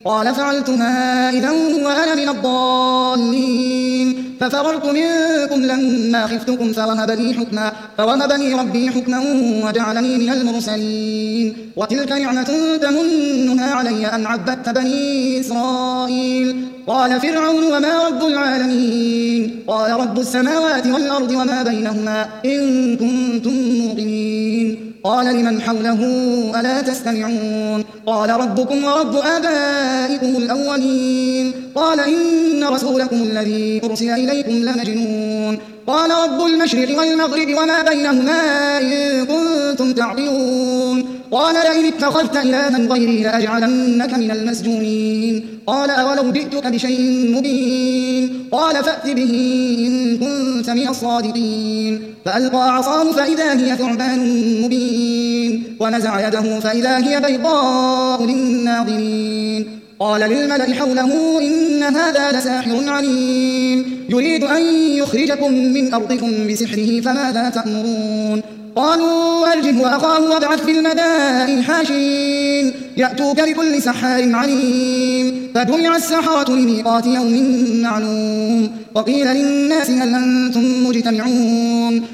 قال فعلتها إذا وأنا من الضالين ففررت منكم لما خفتكم فوهب لي ربي حكما وجعلني من المرسلين وتلك نعمة تمنها علي أن عبدت بني إسرائيل قال فرعون وما رب العالمين قال رب السماوات والأرض وما بينهما إن كنتم موقنين قال لمن حوله ألا تستمعون قال ربكم ورب آبائكم الأولين قال إن رسولكم الذي أرسل إليكم لمجنون قال رب المشرق والمغرب وما بينهما إن كنتم تعقلون قال لئن اتخذت إلها غيري لأجعلنك من المسجونين قال أولو جئتك بشيء مبين قال فأت به إن كنت من الصادقين فألقى عصاه فإذا هي ثعبان مبين ونزع يده فإذا هي بيضاء للناظرين قال للملأ حوله إن هذا لساحر عليم يريد أن يخرجكم من أرضكم بسحره فماذا تأمرون قالوا أرجه وأخاه وابعث في المدائن حاشرين يأتوك بكل سحار عليم فجمع السحرة لميقات يوم معلوم وقيل للناس هل أنتم مجتمعون